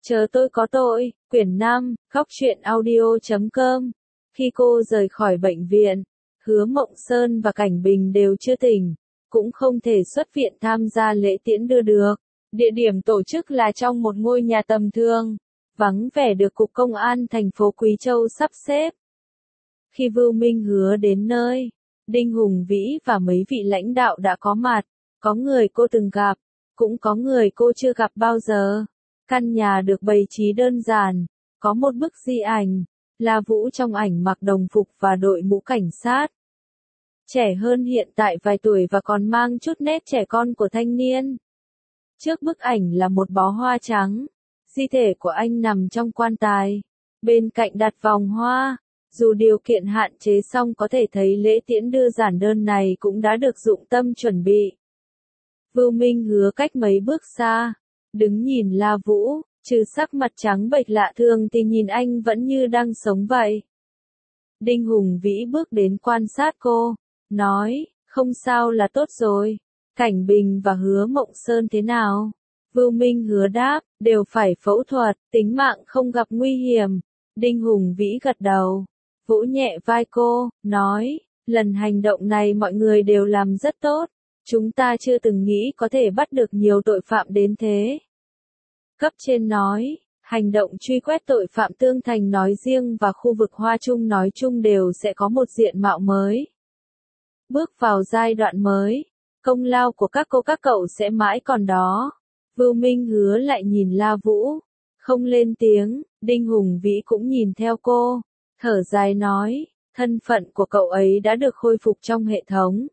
Chờ tôi có tội, quyển 5, Góc truyện audio.com. Khi cô rời khỏi bệnh viện, Hứa Mộng Sơn và Cảnh Bình đều chưa tỉnh, cũng không thể xuất viện tham gia lễ tiễn đưa được. Địa điểm tổ chức là trong một ngôi nhà tầm thường, vắng vẻ được Cục Công an thành phố Quý Châu sắp xếp. Khi Vưu Minh Hứa đến nơi, Đinh Hùng Vĩ và mấy vị lãnh đạo đã có mặt, có người cô từng gặp, cũng có người cô chưa gặp bao giờ. Căn nhà được bày trí đơn giản, có một bức di ảnh, La Vũ trong ảnh mặc đồng phục và đội mũ cảnh sát. Trẻ hơn hiện tại vài tuổi và còn mang chút nét trẻ con của thanh niên. Trước bức ảnh là một bó hoa trắng, di thể của anh nằm trong quan tài, bên cạnh đặt vòng hoa. Dù điều kiện hạn chế song có thể thấy lễ tiễn đưa giản đơn này cũng đã được dụng tâm chuẩn bị. Vưu Minh Hứa cách mấy bước xa, đứng nhìn La Vũ, trừ sắc mặt trắng bệch lạ thường thì nhìn anh vẫn như đang sống vậy. Đinh Hùng Vĩ bước đến quan sát cô, nói, không sao là tốt rồi. Cảnh Bình và Hứa Mộng Sơn thế nào? Vưu Minh Hứa đáp, đều phải phẫu thuật, tính mạng không gặp nguy hiểm. Đinh Hùng Vĩ gật đầu, vỗ nhẹ vai cô, nói, lần hành động này mọi người đều làm rất tốt. Chúng ta chưa từng nghĩ có thể bắt được nhiều tội phạm đến thế. Cấp trên nói, hành động truy quét tội phạm Tương Thành nói riêng và khu vực Hoa Trung nói chung đều sẽ có một diện mạo mới. Bước vào giai đoạn mới, công lao của các cô các cậu sẽ mãi còn đó. Vưu Minh Hứa lại nhìn La Vũ, không lên tiếng. Đinh Hùng Vĩ cũng nhìn theo cô, thở dài nói, thân phận của cậu ấy đã được khôi phục trong hệ thống.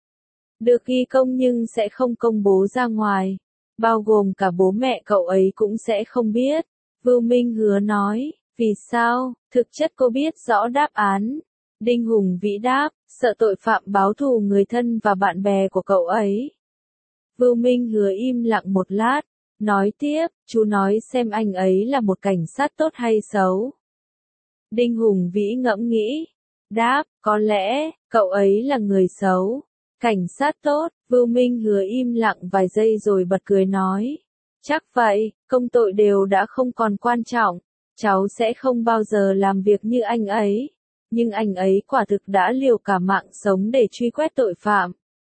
Được ghi công nhưng sẽ không công bố ra ngoài, bao gồm cả bố mẹ cậu ấy cũng sẽ không biết. Vưu Minh Hứa nói, vì sao? Thực chất cô biết rõ đáp án. Đinh Hùng Vĩ đáp, sợ tội phạm báo thù người thân và bạn bè của cậu ấy. Vưu Minh Hứa im lặng một lát, nói tiếp, chú nói xem anh ấy là một cảnh sát tốt hay xấu. Đinh Hùng Vĩ ngẫm nghĩ, đáp, có lẽ, cậu ấy là người xấu. Cảnh sát tốt. Vưu Minh Hứa im lặng vài giây rồi bật cười nói, chắc vậy, công tội đều đã không còn quan trọng, cháu sẽ không bao giờ làm việc như anh ấy, nhưng anh ấy quả thực đã liều cả mạng sống để truy quét tội phạm.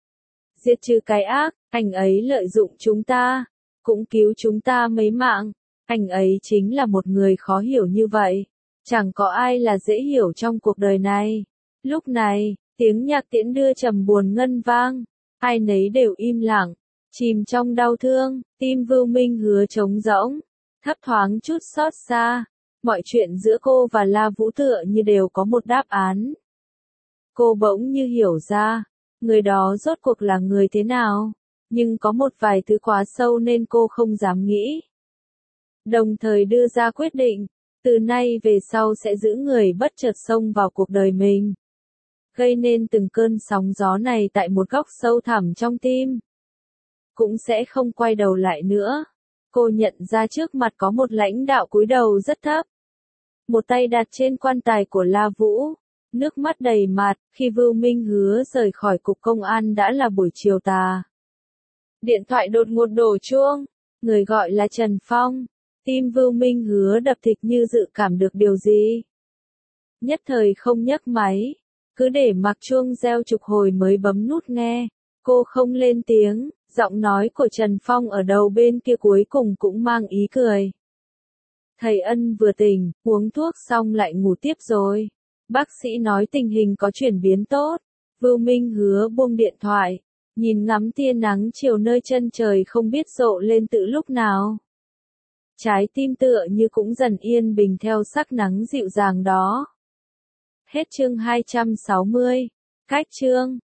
Diệt trừ cái ác, anh ấy lợi dụng chúng ta, cũng cứu chúng ta mấy mạng, anh ấy chính là một người khó hiểu như vậy, chẳng có ai là dễ hiểu trong cuộc đời này. Lúc này, tiếng nhạc tiễn đưa trầm buồn ngân vang, ai nấy đều im lặng, chìm trong đau thương. Tim Vưu Minh Hứa trống rỗng, thấp thoáng chút xót xa. Mọi chuyện giữa cô và La Vũ tựa như đều có một đáp án. Cô bỗng như hiểu ra, người đó rốt cuộc là người thế nào, nhưng có một vài thứ quá sâu nên cô không dám nghĩ. Đồng thời đưa ra quyết định, từ nay về sau sẽ giữ người bất chợt xông vào cuộc đời mình, gây nên từng cơn sóng gió này tại một góc sâu thẳm trong tim. Cũng sẽ không quay đầu lại nữa. Cô nhận ra trước mặt có một lãnh đạo cúi đầu rất thấp. Một tay đặt trên quan tài của La Vũ, nước mắt đầy mặt. Khi Vưu Minh Hứa rời khỏi cục công an đã là buổi chiều tà. Điện thoại đột ngột đổ chuông, người gọi là Trần Phong. Tim Vưu Minh Hứa đập thịt như dự cảm được điều gì. Nhất thời không nhấc máy, cứ để mặc chuông reo chục hồi mới bấm nút nghe. Cô không lên tiếng, giọng nói của Trần Phong ở đầu bên kia cuối cùng cũng mang ý cười. Thầy Ân vừa tỉnh, uống thuốc xong lại ngủ tiếp rồi. Bác sĩ nói tình hình có chuyển biến tốt. Vưu Minh Hứa buông điện thoại, nhìn ngắm tia nắng chiều nơi chân trời không biết rộ lên từ lúc nào. Trái tim tựa như cũng dần yên bình theo sắc nắng dịu dàng đó. Hết chương 260. Cách chương